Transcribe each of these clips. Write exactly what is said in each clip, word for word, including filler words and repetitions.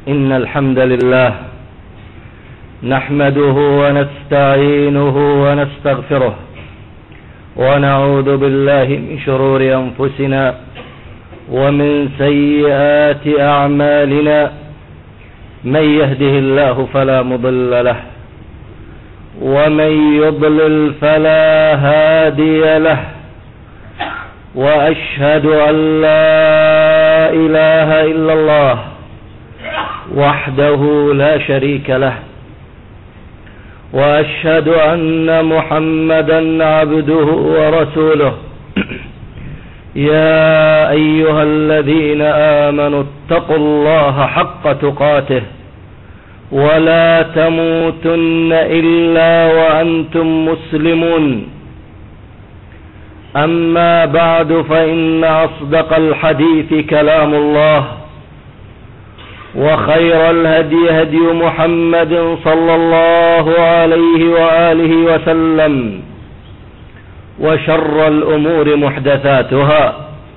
إن الحمد لله نحمده ونستعينه ونستغفره ونعوذ بالله من شرور أنفسنا ومن سيئات أعمالنا. من يهده الله فلا مضل له ومن يضلل فلا هادي له، وأشهد أن لا إله إلا الله وحده لا شريك له، وأشهد أن محمدا عبده ورسوله. يا أيها الذين آمنوا اتقوا الله حق تقاته ولا تموتن إلا وأنتم مسلمون. أما بعد، فإن أصدق الحديث كلام الله، وخير الهدي هدي محمد صلى الله عليه وآله وسلم، وشر الأمور محدثاتها،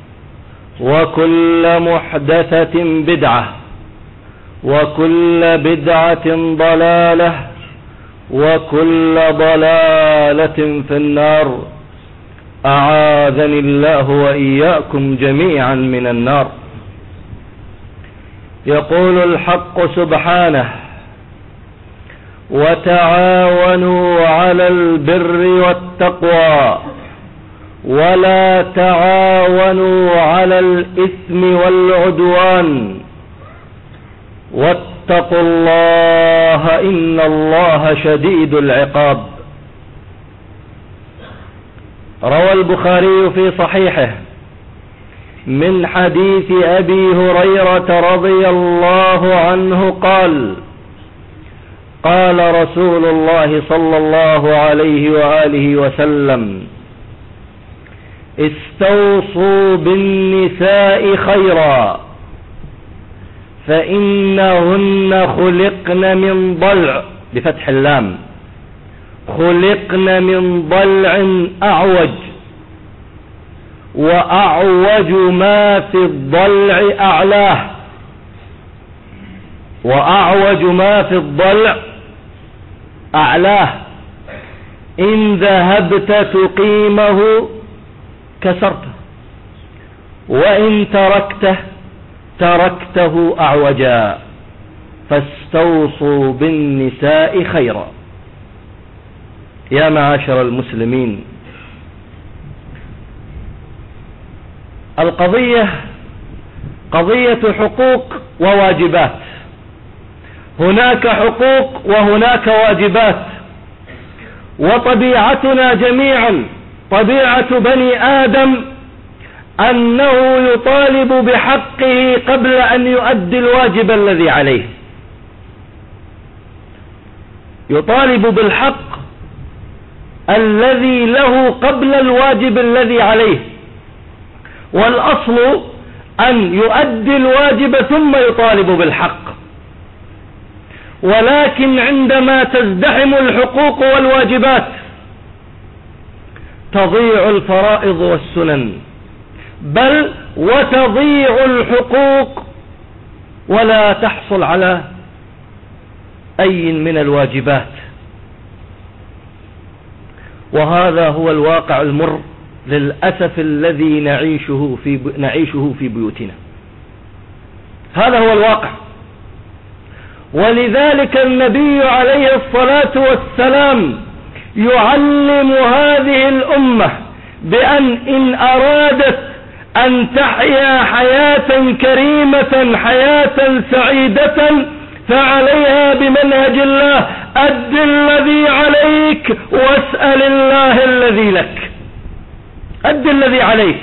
وكل محدثة بدعة، وكل بدعة ضلالة، وكل ضلالة في النار. أعاذني الله وإياكم جميعا من النار. يقول الحق سبحانه: وتعاونوا على البر والتقوى ولا تعاونوا على الإثم والعدوان واتقوا الله إن الله شديد العقاب. روى البخاري في صحيحه من حديث أبي هريرة رضي الله عنه قال: قال رسول الله صلى الله عليه وآله وسلم: استوصوا بالنساء خيرا، فإنهن خلقن من ضلع، بفتح اللام، خلقن من ضلع أعوج، وأعوج ما في الضلع أعلاه، وأعوج ما في الضلع أعلاه، إن ذهبت تقيمه كسرته، وإن تركته تركته أعوجا، فاستوصوا بالنساء خيرا. يا معاشر المسلمين، القضية قضية حقوق وواجبات. هناك حقوق وهناك واجبات، وطبيعتنا جميعا، طبيعة بني آدم، أنه يطالب بحقه قبل أن يؤدي الواجب الذي عليه. يطالب بالحق الذي له قبل الواجب الذي عليه، والأصل أن يؤدي الواجب ثم يطالب بالحق. ولكن عندما تزدحم الحقوق والواجبات تضيع الفرائض والسنن، بل وتضيع الحقوق ولا تحصل على أي من الواجبات. وهذا هو الواقع المر للأسف الذي نعيشه في نعيشه في بيوتنا. هذا هو الواقع. ولذلك النبي عليه الصلاة والسلام يعلم هذه الأمة بأن إن أرادت أن تحيا حياة كريمة، حياة سعيدة، فعليها بمنهج الله: أد الذي عليك واسأل الله الذي لك. أد الذي عليك،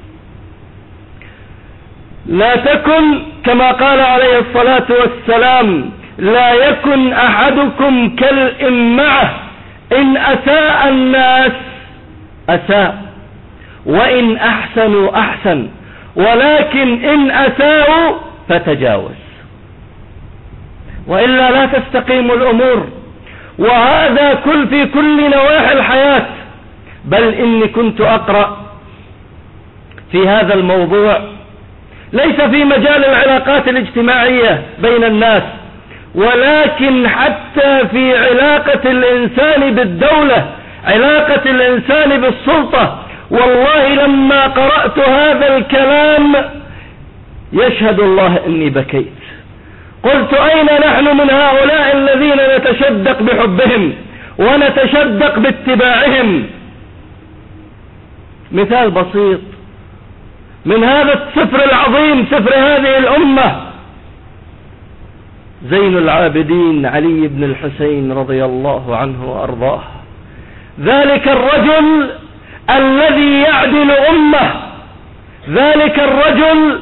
لا تكن كما قال عليه الصلاة والسلام: لا يكن أحدكم كالإمعة، إن أساء الناس أساء، وإن أحسنوا أحسن، ولكن إن أساءوا فتجاوز، وإلا لا تستقيم الأمور. وهذا كل في كل نواحي الحياة. بل إني كنت أقرأ في هذا الموضوع ليس في مجال العلاقات الاجتماعية بين الناس، ولكن حتى في علاقة الإنسان بالدولة، علاقة الإنسان بالسلطة. والله لما قرأت هذا الكلام يشهد الله إني بكيت، قلت أين نحن من هؤلاء الذين نتشدق بحبهم ونتشدق باتباعهم؟ مثال بسيط من هذا السفر العظيم، سفر هذه الأمة، زين العابدين علي بن الحسين رضي الله عنه وأرضاه، ذلك الرجل الذي يعدل أمة، ذلك الرجل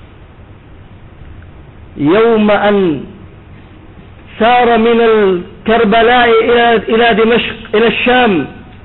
يوم أن سار من الكربلاء إلى دمشق إلى الشام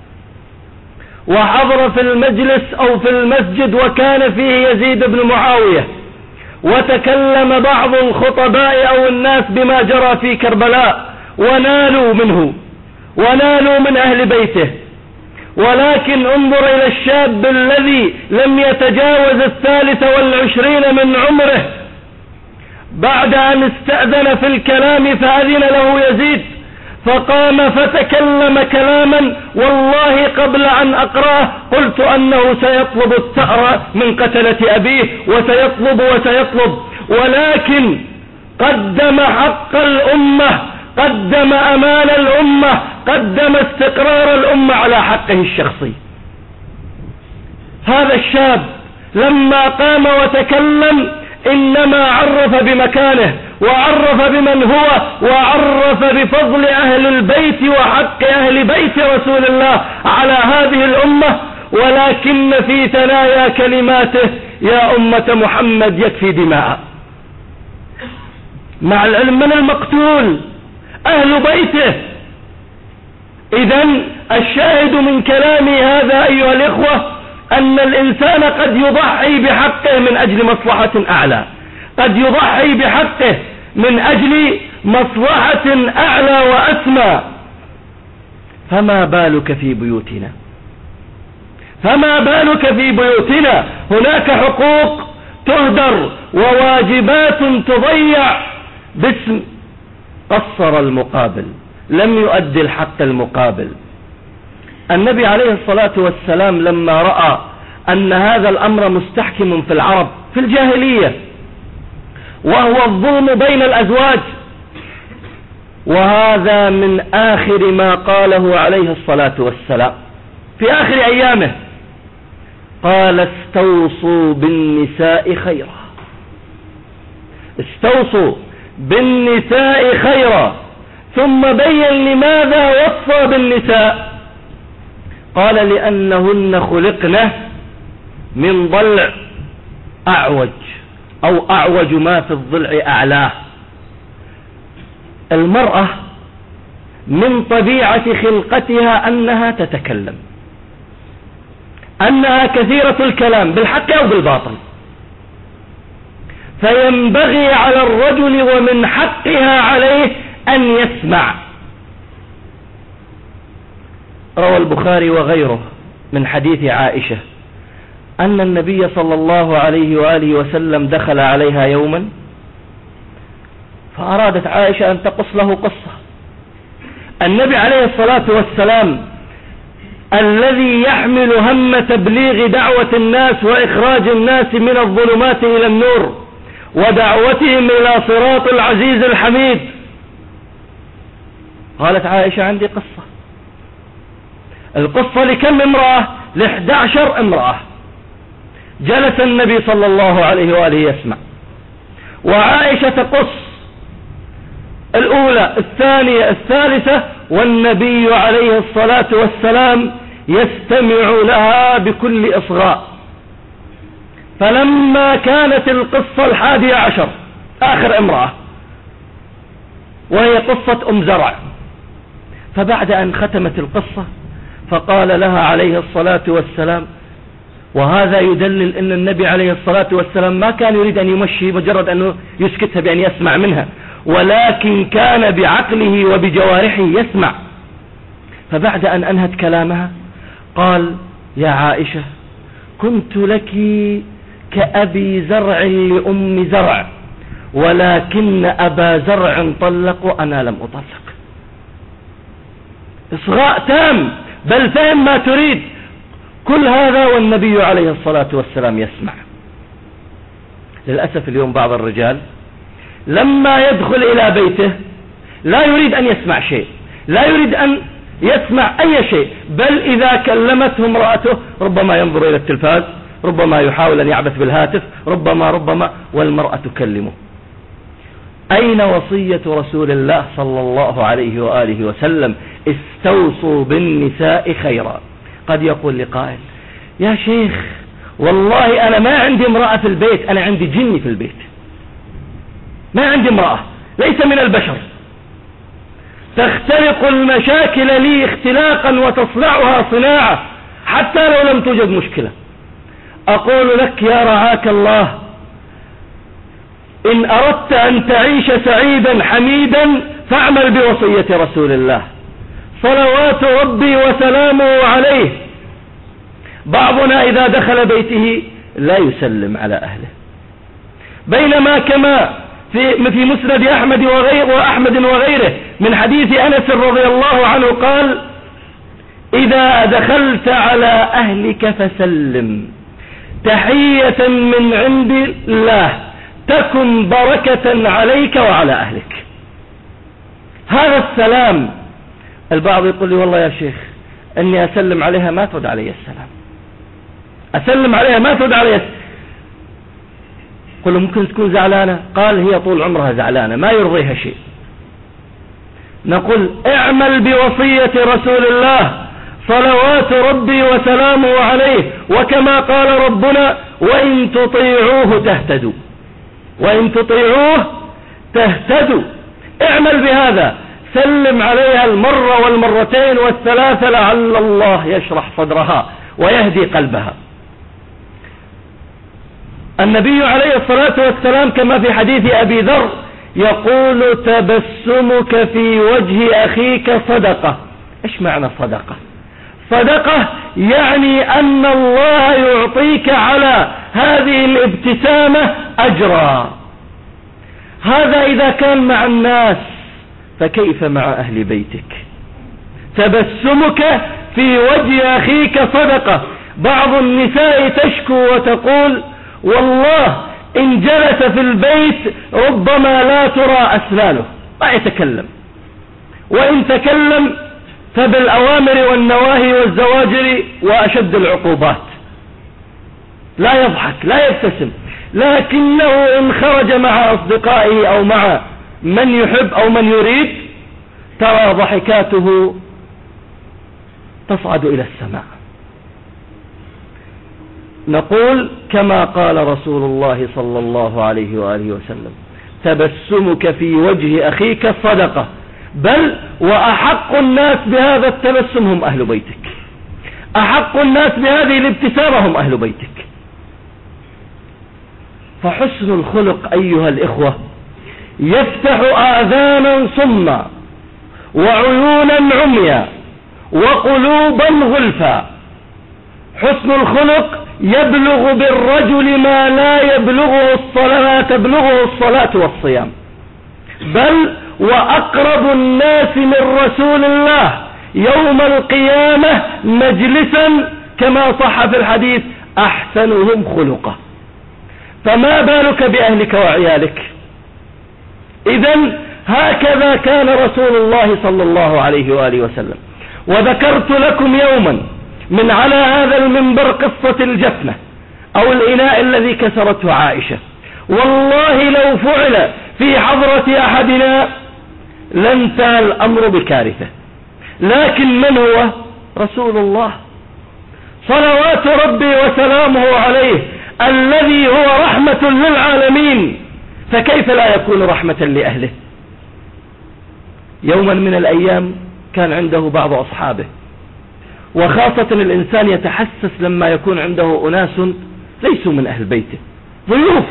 وحضر في المجلس أو في المسجد وكان فيه يزيد بن معاوية، وتكلم بعض الخطباء أو الناس بما جرى في كربلاء ونالوا منه ونالوا من أهل بيته، ولكن انظر إلى الشاب الذي لم يتجاوز الثالث والعشرين من عمره، بعد أن استأذن في الكلام فأذن له يزيد فقام فتكلم كلاما والله قبل أن أقرأه قلت أنه سيطلب الثأر من قتلة أبيه وسيطلب وسيطلب، ولكن قدم حق الأمة، قدم أمان الأمة، قدم استقرار الأمة على حقه الشخصي. هذا الشاب لما قام وتكلم إنما عرف بمكانه وعرف بمن هو وعرف بفضل أهل البيت وحق أهل بيت رسول الله على هذه الأمة، ولكن في ثنايا كلماته يا أمة محمد يكفي دماء، مع العلم من المقتول أهل بيته. إذن الشاهد من كلامي هذا أيها الإخوة أن الإنسان قد يضحي بحقه من أجل مصلحة أعلى، قد يضحي بحقه من أجل مصلحة أعلى وأسمى. فما بالك في بيوتنا، فما بالك في بيوتنا هناك حقوق تهدر وواجبات تضيع باسم قصر المقابل، لم يؤدي الحق المقابل. النبي عليه الصلاة والسلام لما رأى أن هذا الأمر مستحكم في العرب في الجاهلية وهو الظلم بين الأزواج، وهذا من آخر ما قاله عليه الصلاة والسلام في آخر أيامه، قال استوصوا بالنساء خيرا، استوصوا بالنساء خيرا، ثم بين لماذا وصى بالنساء، قال لأنهن خلقن من ضلع أعوج أو أعوج ما في الضلع أعلاه. المرأة من طبيعة خلقتها أنها تتكلم، أنها كثيرة الكلام بالحق أو بالباطل، فينبغي على الرجل ومن حقها عليه أن يسمع. روى البخاري وغيره من حديث عائشة أن النبي صلى الله عليه وآله وسلم دخل عليها يوما فأرادت عائشة أن تقص له قصة. النبي عليه الصلاة والسلام الذي يحمل هم تبليغ دعوة الناس وإخراج الناس من الظلمات إلى النور ودعوتهم إلى صراط العزيز الحميد، قالت عائشة عندي قصة. القصة لكم امرأة؟ لإحدى عشر امرأة. جلس النبي صلى الله عليه وآله يسمع، وعائشة تقص الأولى الثانية الثالثة، والنبي عليه الصلاة والسلام يستمع لها بكل إصغاء. فلما كانت القصة الحادية عشر آخر امرأة وهي قصة أم زرع، فبعد أن ختمت القصة فقال لها عليه الصلاة والسلام، وهذا يدلل أن النبي عليه الصلاة والسلام ما كان يريد أن يمشي مجرد أنه يسكتها بأن يسمع منها، ولكن كان بعقله وبجوارحه يسمع. فبعد أن أنهت كلامها قال يا عائشة كنت لك كأبي زرع لأم زرع، ولكن أبا زرع طلق وأنا لم أطلق. إصغاء تام، بل فهم ما تريد. كل هذا والنبي عليه الصلاة والسلام يسمع. للأسف اليوم بعض الرجال لما يدخل إلى بيته لا يريد أن يسمع شيء، لا يريد أن يسمع أي شيء، بل إذا كلمته امرأته ربما ينظر إلى التلفاز، ربما يحاول أن يعبث بالهاتف، ربما ربما والمرأة تكلمه. أين وصية رسول الله صلى الله عليه وآله وسلم؟ استوصوا بالنساء خيرا. قد يقول لقائل: يا شيخ والله أنا ما عندي امرأة في البيت، أنا عندي جني في البيت، ما عندي امرأة، ليس من البشر، تختلق المشاكل لي اختلاقا وتصنعها صناعة حتى لو لم توجد مشكلة. أقول لك يا رعاك الله، إن أردت أن تعيش سعيدا حميدا فاعمل بوصية رسول الله صلوات ربي وسلامه عليه. بعضنا إذا دخل بيته لا يسلم على أهله، بينما كما في في مسند أحمد وغيره وأحمد وغيره من حديث أنس رضي الله عنه قال: إذا دخلت على أهلك فسلم تحية من عند الله تكن بركة عليك وعلى أهلك. هذا السلام. البعض يقول لي: والله يا شيخ أني أسلم عليها ما ترد علي السلام، أسلم عليها ما ترد علي السلام. قل ممكن تكون زعلانة. قال: هي طول عمرها زعلانة ما يرضيها شيء. نقول: اعمل بوصية رسول الله صلوات ربي وسلامه عليه، وكما قال ربنا: وإن تطيعوه تهتدوا، وإن تطيعوه تهتدوا. اعمل بهذا، سلم عليها المرة والمرتين والثلاثة لعل الله يشرح صدرها ويهدي قلبها. النبي عليه الصلاة والسلام كما في حديث أبي ذر يقول: تبسمك في وجه أخيك صدقة. إيش معنى صدقة؟ صدقة يعني أن الله يعطيك على هذه الابتسامة أجرا. هذا إذا كان مع الناس، فكيف مع أهل بيتك؟ تبسمك في وجه أخيك صدقة. بعض النساء تشكو وتقول: والله إن جلس في البيت ربما لا ترى أسنانه، ما يتكلم، وإن تكلم فبالأوامر والنواهي والزواجر وأشد العقوبات، لا يضحك لا يبتسم. لكنه إن خرج مع أصدقائه أو مع من يحب أو من يريد ترى ضحكاته تصعد إلى السماء. نقول كما قال رسول الله صلى الله عليه وآله وسلم: تبسمك في وجه أخيك صدقة. بل وأحق الناس بهذا التبسم هم أهل بيتك، أحق الناس بهذه الابتسامة هم أهل بيتك. فحسن الخلق أيها الإخوة يفتح آذانا صما وعيونا عميا وقلوبا غلفا. حسن الخلق يبلغ بالرجل ما لا يبلغه الصلاة تبلغه الصلاة والصيام، بل وأقرب الناس من رسول الله يوم القيامة مجلسا كما صح في الحديث أحسنهم خلقا. فما بالك بأهلك وعيالك؟ إذن هكذا كان رسول الله صلى الله عليه وآله وسلم. وذكرت لكم يوما من على هذا المنبر قصة الجفنة أو الإناء الذي كسرته عائشة. والله لو فعل في حضرة أحدنا لانتهى الأمر بكارثة، لكن من هو؟ رسول الله صلوات ربي وسلامه عليه الذي هو رحمة للعالمين، فكيف لا يكون رحمة لأهله؟ يوما من الأيام كان عنده بعض أصحابه، وخاصة الإنسان يتحسس لما يكون عنده أناس ليسوا من أهل بيته، ضيوف.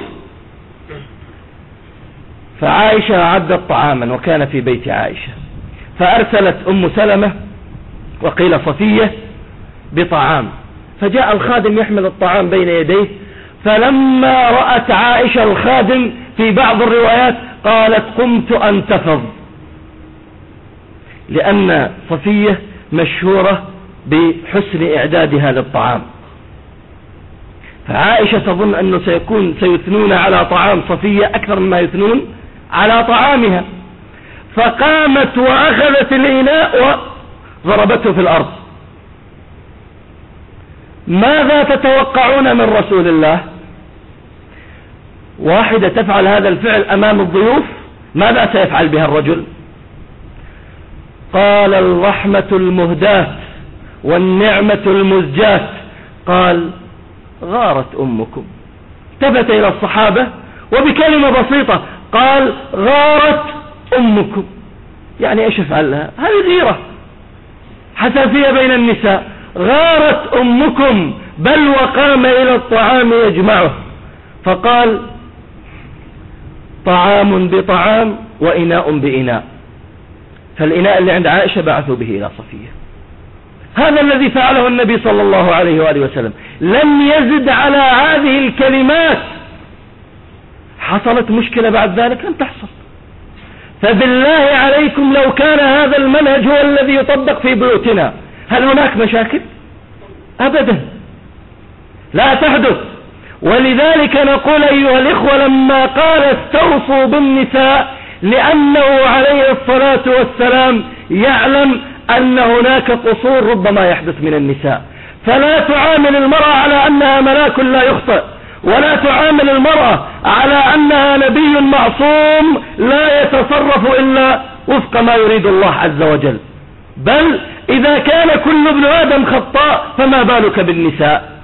فعائشة أعدت طعاما وكان في بيت عائشة، فأرسلت أم سلمة وقيل صفية بطعام، فجاء الخادم يحمل الطعام بين يديه، فلما رأت عائشة الخادم في بعض الروايات قالت قمت أنتفض، لأن صفية مشهورة بحسن إعدادها للطعام، فعائشة تظن أنه سيكون سيثنون على طعام صفية أكثر مما يثنون على طعامها، فقامت وأخذت الإناء وضربته في الأرض. ماذا تتوقعون من رسول الله؟ واحدة تفعل هذا الفعل أمام الضيوف، ماذا سيفعل بها الرجل؟ قال الرحمة المهداة والنعمة المزجاة، قال غارت أمكم. التفت إلى الصحابة وبكلمة بسيطة قال غارت أمكم. يعني إيش فعل لها؟ هذه غيرة حساسية بين النساء. غارت أمكم، بل وقام إلى الطعام يجمعه، فقال طعام بطعام وإناء بإناء، فالإناء اللي عند عائشة بعثوا به إلى صفية. هذا الذي فعله النبي صلى الله عليه وآله وسلم، لم يزد على هذه الكلمات. حصلت مشكلة بعد ذلك؟ لم تحصل. فبالله عليكم لو كان هذا المنهج هو الذي يطبق في بيوتنا هل هناك مشاكل؟ أبدا لا تحدث. ولذلك نقول أيها الإخوة لما قال استوصوا بالنساء، لأنه عليه الصلاة والسلام يعلم أن هناك قصور ربما يحدث من النساء، فلا تعامل المرأة على أنها ملاك لا يخطئ، ولا تعامل المرأة على أنها نبي معصوم لا يتصرف إلا وفق ما يريد الله عز وجل، بل إذا كان كل ابن آدم خطاء فما بالك بالنساء.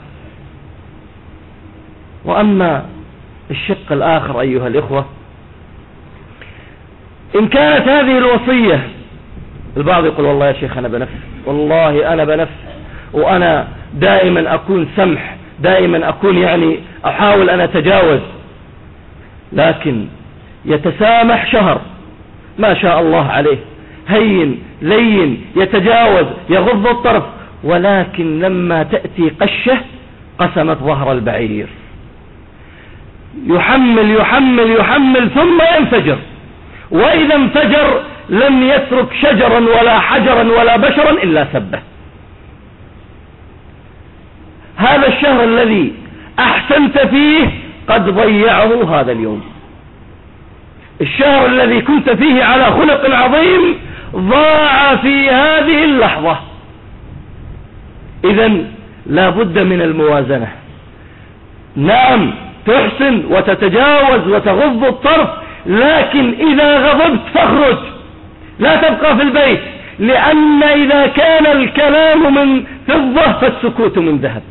وأما الشق الآخر أيها الإخوة، إن كانت هذه الوصية، البعض يقول والله يا شيخ أنا بنفس، والله أنا بنفس، وأنا دائما أكون سمح، دائما أكون يعني أحاول أن أتجاوز، لكن يتسامح شهر ما شاء الله عليه، هين لين يتجاوز يغض الطرف، ولكن لما تأتي قشة قسمت ظهر البعير، يحمل يحمل يحمل ثم ينفجر، وإذا انفجر لم يترك شجرا ولا حجرا ولا بشرا إلا سبه. هذا الشهر الذي أحسنت فيه قد ضيعه هذا اليوم، الشهر الذي كنت فيه على خلق عظيم ضاع في هذه اللحظة. إذن لا بد من الموازنة. نعم تحسن وتتجاوز وتغض الطرف، لكن إذا غضبت فاخرج، لا تبقى في البيت، لأن إذا كان الكلام من فضة فالسكوت من ذهب.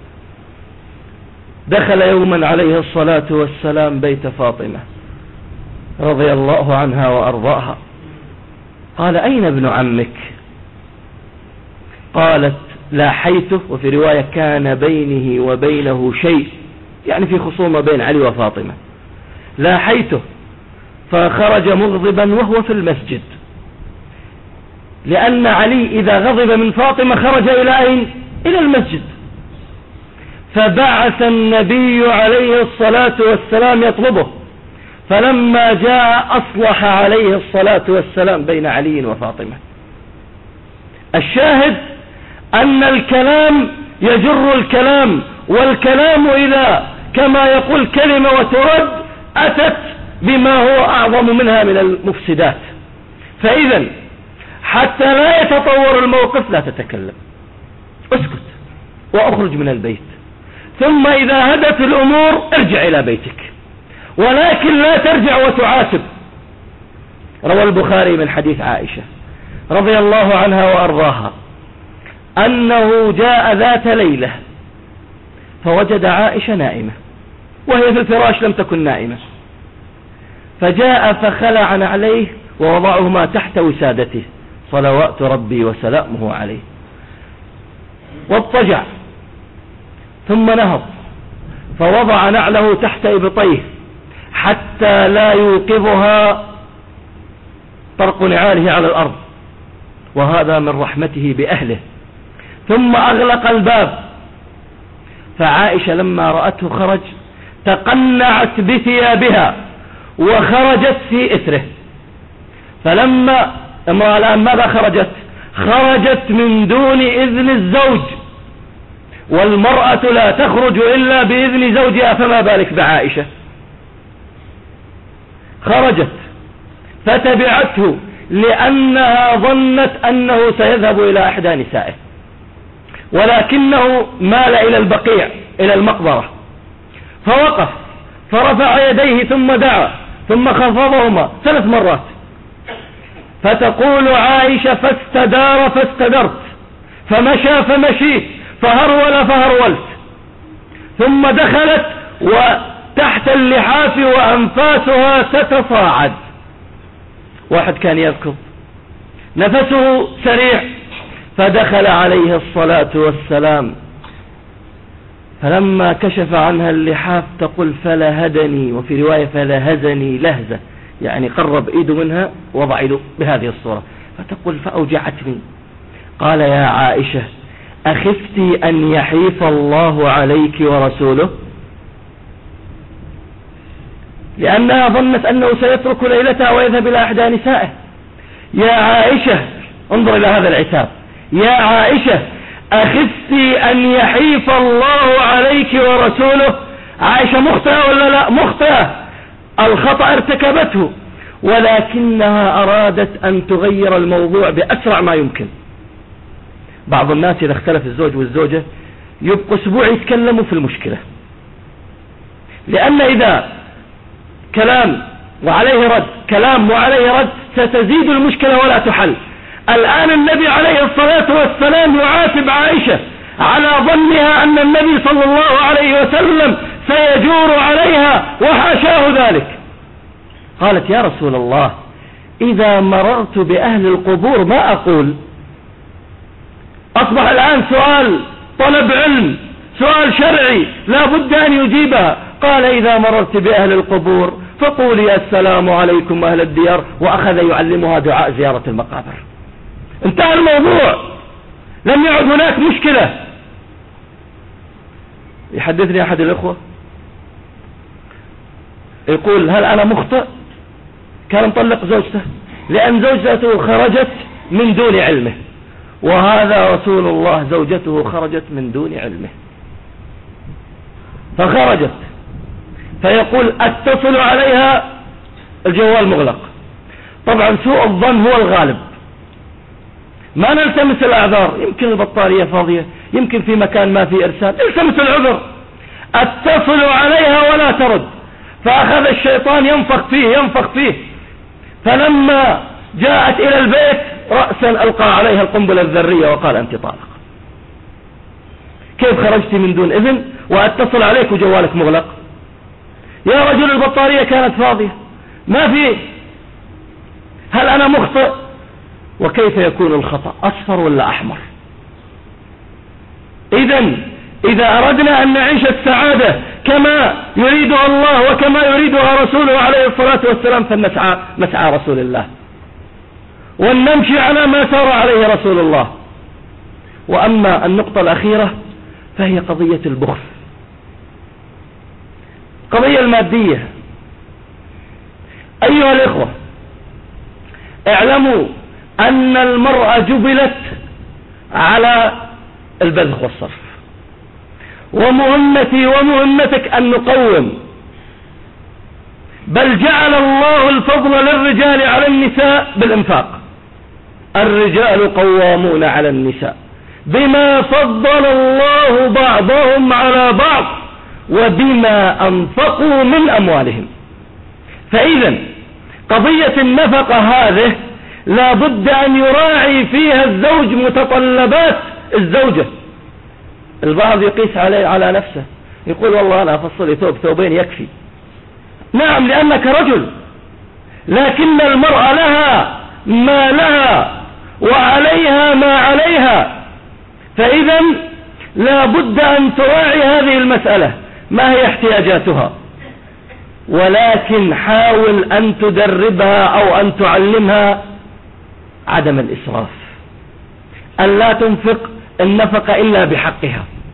دخل يوما عليه الصلاة والسلام بيت فاطمة رضي الله عنها وأرضاها، قال أين ابن عمك؟ قالت لاحيته، وفي رواية كان بينه وبينه شيء، يعني في خصومة بين علي وفاطمة. لاحيته فخرج مغضبا وهو في المسجد، لأن علي إذا غضب من فاطمة خرج إلى أين؟ إلى المسجد. فبعث النبي عليه الصلاة والسلام يطلبه، فلما جاء أصلح عليه الصلاة والسلام بين علي وفاطمة. الشاهد أن الكلام يجر الكلام، والكلام إذا كما يقول كلمة وترد أتت بما هو أعظم منها من المفسدات. فإذا حتى لا يتطور الموقف لا تتكلم، اسكت وأخرج من البيت، ثم إذا هدت الأمور ارجع إلى بيتك، ولكن لا ترجع وتعاتب. روى البخاري من حديث عائشة رضي الله عنها وأرضاها أنه جاء ذات ليلة فوجد عائشة نائمة وهي في الفراش لم تكن نائمة، فجاء فخلع عليه ووضعهما تحت وسادته صلوات ربي وسلامه عليه، واضطجع ثم نهض فوضع نعله تحت إبطيه حتى لا يوقظها طرق نعاله على الأرض، وهذا من رحمته بأهله. ثم أغلق الباب، فعائشة لما رأته خرج تقنعت بثيابها وخرجت في إثره. فلما امرأة الآن ماذا خرجت؟ خرجت من دون إذن الزوج، والمرأة لا تخرج إلا بإذن زوجها، فما بالك بعائشة؟ خرجت فتبعته لأنها ظنت أنه سيذهب إلى إحدى نسائه، ولكنه مال إلى البقيع إلى المقبرة، فوقف فرفع يديه ثم دعا ثم خفضهما ثلاث مرات. فتقول عائشة فاستدار فاستدرت، فمشى فمشيت، فهرول فهرولت، ثم دخلت وتحت اللحاف وأنفاسها تتصاعد. واحد كان يركض نفسه سريع، فدخل عليه الصلاة والسلام، فلما كشف عنها اللحاف تقول فلهدني، وفي رواية فلهزني لهزة، يعني قرب ايده منها وضع ايده بهذه الصورة، فتقول فأوجعتني. قال يا عائشة أخفتي أن يحيف الله عليك ورسوله؟ لأنها ظنت أنه سيترك ليلتها ويذهب إلى إحدى نسائه. يا عائشة انظر إلى هذا العتاب، يا عائشة أخفتي أن يحيف الله عليك ورسوله؟ عائشة مخطئة ولا لا؟ مخطئة، الخطأ ارتكبته، ولكنها أرادت أن تغير الموضوع بأسرع ما يمكن. بعض الناس إذا اختلف الزوج والزوجة يبقوا أسبوع يتكلموا في المشكلة، لأن إذا كلام وعليه رد كلام وعليه رد ستزيد المشكلة ولا تحل. الآن النبي عليه الصلاة والسلام يعاتب عائشة على ظنها أن النبي صلى الله عليه وسلم سيجور عليها، وحاشاه ذلك. قالت يا رسول الله إذا مررت بأهل القبور ما أقول؟ أصبح الآن سؤال طلب علم، سؤال شرعي لا بد أن يجيبها. قال إذا مررت بأهل القبور فقولي السلام عليكم أهل الديار، وأخذ يعلمها دعاء زيارة المقابر. انتهى الموضوع، لم يعد هناك مشكلة. يحدثني أحد الأخوة يقول هل أنا مخطئ؟ كان مطلق زوجته لأن زوجته خرجت من دون علمه، وهذا رسول الله زوجته خرجت من دون علمه، فخرجت، فيقول اتصل عليها الجوال مغلق. طبعا سوء الظن هو الغالب، ما نلتمس الأعذار، يمكن البطارية فاضية، يمكن في مكان ما في إرسال، التمس العذر. اتصل عليها ولا ترد، فأخذ الشيطان ينفخ فيه ينفخ فيه، فلما جاءت إلى البيت رأسا ألقى عليها القنبلة الذرية وقال أنت طالق. كيف خرجت من دون إذن وأتصل عليك وجوالك مغلق؟ يا رجل البطارية كانت فاضية، ما في. هل أنا مخطئ؟ وكيف يكون الخطأ؟ أصفر ولا أحمر؟ إذن إذا أردنا أن نعيش السعادة كما يريدها الله وكما يريدها رسوله عليه الصلاة والسلام فلنسعى مسعى رسول الله، ونمشي على ما سار عليه رسول الله. وأما النقطة الأخيرة فهي قضية البخل، قضية المادية. أيها الإخوة اعلموا أن المرأة جبلت على البذخ والصرف، ومهمتي ومهمتك أن نقوم، بل جعل الله الفضل للرجال على النساء بالإنفاق. الرجال قوامون على النساء بما فضل الله بعضهم على بعض وبما أنفقوا من أموالهم. فإذا قضية النفقة هذه لا بد أن يراعي فيها الزوج متطلبات الزوجة. البعض يقيس عليه على نفسه، يقول والله أنا أفصل ثوب ثوبين يكفي. نعم لأنك رجل، لكن المرأة لها ما لها وعليها ما عليها، فإذا لا بد أن تراعي هذه المسألة ما هي احتياجاتها، ولكن حاول أن تدربها أو أن تعلمها عدم الإسراف، أن لا تنفق النفقة إلا بحقها.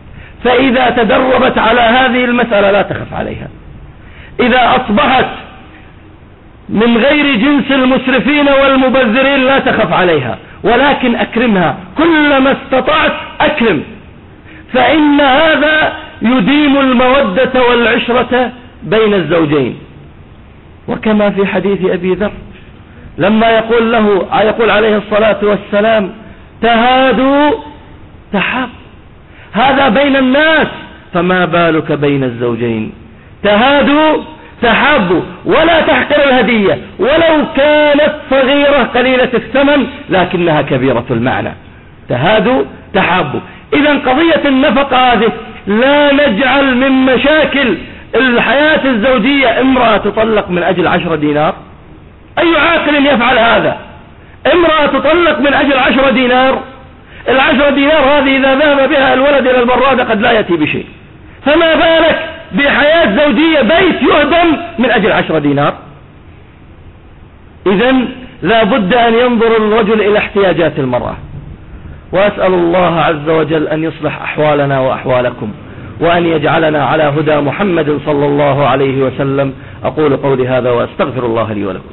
فإذا تدربت على هذه المسألة لا تخف عليها. إذا أصبحت من غير جنس المسرفين والمبذرين لا تخف عليها، ولكن أكرمها كلما استطعت، أكرم، فإن هذا يديم المودة والعشرة بين الزوجين. وكما في حديث أبي ذر لما يقول له يقول عليه الصلاة والسلام: تهادوا تحاب. هذا بين الناس، فما بالك بين الزوجين؟ تهادوا تحابوا. ولا تحقر الهدية ولو كانت صغيرة قليلة الثمن لكنها كبيرة المعنى. تهادوا تحابوا. إذا قضية النفقة هذه لا نجعل من مشاكل الحياة الزوجية امرأة تطلق من أجل عشرة دينار. أي عاقل يفعل هذا؟ امرأة تطلق من أجل عشرة دينار. العشرة دينار هذه إذا ذهب بها الولد إلى البرادة قد لا يأتي بشيء، فما بالك بحياة زوجية بيت يهدم من أجل عشرة دينار؟ إذن لا بد أن ينظر الرجل إلى احتياجات المرأة. وأسأل الله عز وجل أن يصلح أحوالنا وأحوالكم، وأن يجعلنا على هدى محمد صلى الله عليه وسلم. أقول قولي هذا وأستغفر الله لي ولكم.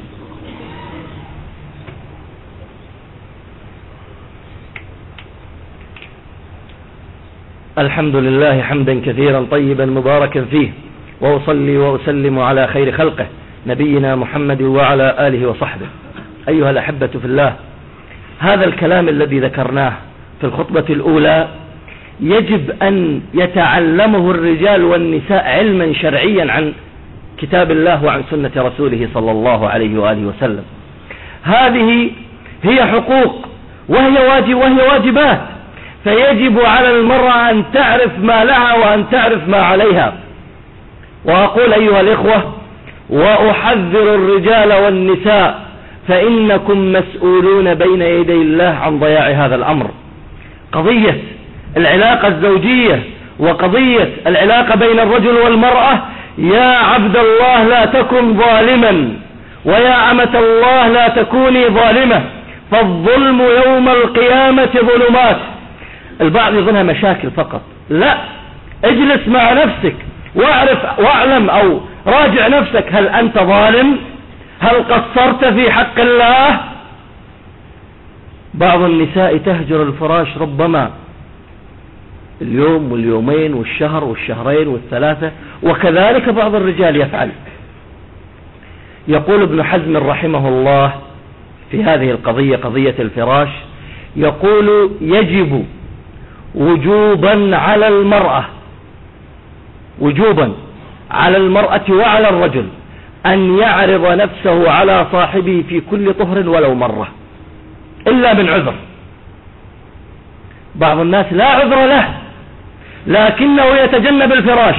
الحمد لله حمدا كثيرا طيبا مباركا فيه، وأصلي وأسلم على خير خلقه نبينا محمد وعلى آله وصحبه. أيها الأحبة في الله، هذا الكلام الذي ذكرناه في الخطبة الأولى يجب أن يتعلمه الرجال والنساء علما شرعيا عن كتاب الله وعن سنة رسوله صلى الله عليه وآله وسلم. هذه هي حقوق وهي واجب وهي واجبات، فيجب على المرأة أن تعرف ما لها وأن تعرف ما عليها. وأقول أيها الإخوة، وأحذر الرجال والنساء فإنكم مسؤولون بين يدي الله عن ضياع هذا الأمر. قضية العلاقة الزوجية وقضية العلاقة بين الرجل والمرأة، يا عبد الله لا تكن ظالما، ويا أمة الله لا تكوني ظالمة، فالظلم يوم القيامة ظلمات. البعض يظنها مشاكل فقط، لا، اجلس مع نفسك واعرف واعلم أو راجع نفسك، هل أنت ظالم؟ هل قصرت في حق الله؟ بعض النساء تهجر الفراش ربما اليوم واليومين والشهر والشهرين والثلاثة، وكذلك بعض الرجال يفعل. يقول ابن حزم رحمه الله في هذه القضية، قضية الفراش، يقول: يجب وجوبا على المرأة وجوبا على المرأة وعلى الرجل أن يعرض نفسه على صاحبه في كل طهر ولو مرة، إلا من عذر. بعض الناس لا عذر له لكنه يتجنب الفراش.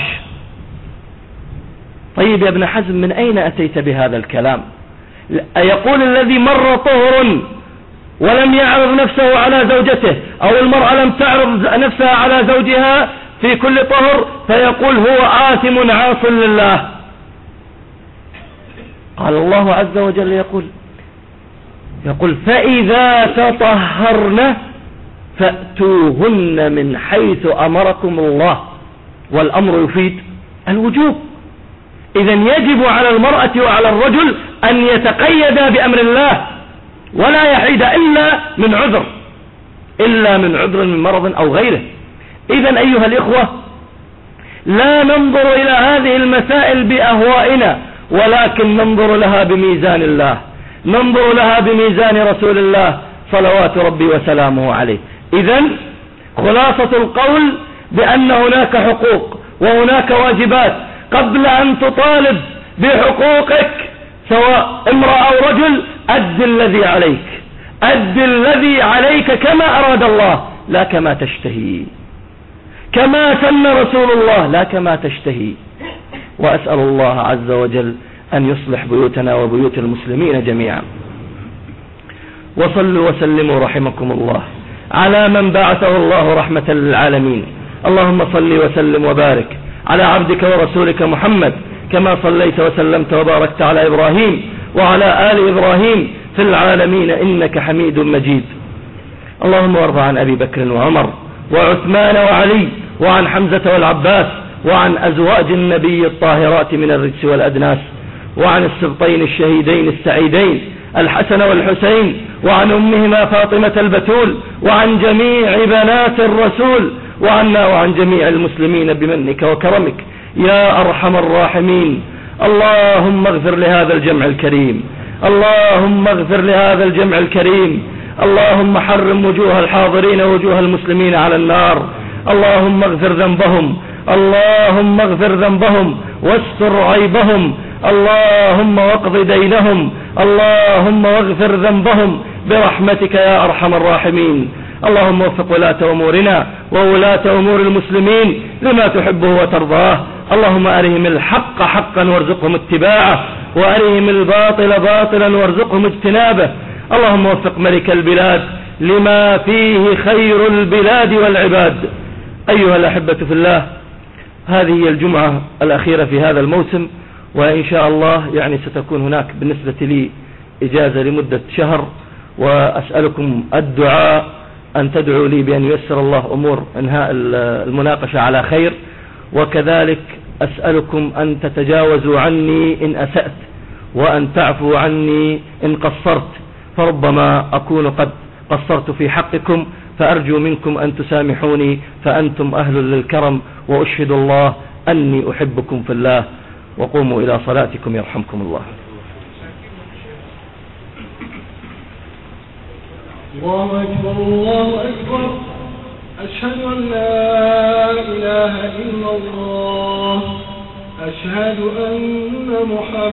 طيب يا ابن حزم، من أين أتيت بهذا الكلام؟ يقول: الذي مر طهر ولم يعرض نفسه على زوجته، أو المرأة لم تعرض نفسها على زوجها في كل طهر، فيقول هو آثم عاص لله. قال الله عز وجل يقول يقول فإذا تطهرن فأتوهن من حيث أمركم الله، والأمر يفيد الوجوب. إذن يجب على المرأة وعلى الرجل أن يتقيدا بأمر الله، ولا يحيد إلا من عذر إلا من عذر من مرض أو غيره. إذن أيها الإخوة، لا ننظر إلى هذه المسائل بأهوائنا، ولكن ننظر لها بميزان الله، ننظر لها بميزان رسول الله صلوات ربي وسلامه عليه. إذن خلاصة القول بأن هناك حقوق وهناك واجبات. قبل أن تطالب بحقوقك سواء امرأة أو رجل، أد الذي عليك، أد الذي عليك كما أراد الله لا كما تشتهي، كما سن رسول الله لا كما تشتهي. وأسأل الله عز وجل أن يصلح بيوتنا وبيوت المسلمين جميعا. وصلوا وسلموا رحمكم الله على من بعثه الله رحمة للعالمين. اللهم صل وسلم وبارك على عبدك ورسولك محمد، كما صليت وسلمت وباركت على إبراهيم وعلى آل إبراهيم في العالمين إنك حميد مجيد. اللهم وارض عن أبي بكر وعمر وعثمان وعلي وعن حمزة والعباس وعن أزواج النبي الطاهرات من الرجس والأدناس وعن السبطين الشهيدين السعيدين الحسن والحسين وعن أمهما فاطمة البتول وعن جميع بنات الرسول وعنا وعن جميع المسلمين بمنك وكرمك يا أرحم الراحمين. اللهم اغفر لهذا الجمع الكريم، اللهم اغفر لهذا الجمع الكريم، اللهم حرم وجوه الحاضرين ووجوه المسلمين على النار، اللهم اغفر ذنبهم، اللهم اغفر ذنبهم واستر عيبهم، اللهم واقض دينهم، اللهم واغفر ذنبهم برحمتك يا أرحم الراحمين. اللهم وفق ولاة أمورنا وولاة أمور المسلمين لما تحبه وترضاه، اللهم أرهم الحق حقا وارزقهم اتباعه، وأرهم الباطل باطلا وارزقهم اجتنابه. اللهم وفق ملك البلاد لما فيه خير البلاد والعباد. أيها الأحبة في الله، هذه هي الجمعة الأخيرة في هذا الموسم، وإن شاء الله يعني ستكون هناك بالنسبة لي إجازة لمدة شهر، وأسألكم الدعاء أن تدعوا لي بأن ييسر الله أمور إنهاء المناقشة على خير، وكذلك أسألكم أن تتجاوزوا عني إن أسأت، وأن تعفوا عني إن قصرت، فربما أكون قد قصرت في حقكم، فأرجو منكم أن تسامحوني فأنتم أهل للكرم، وأشهد الله أني أحبكم في الله. وقوموا إلى صلاتكم يرحمكم الله. الله أكبر الله أكبر، أشهد أن لا إله إلا الله، أشهد أن محمد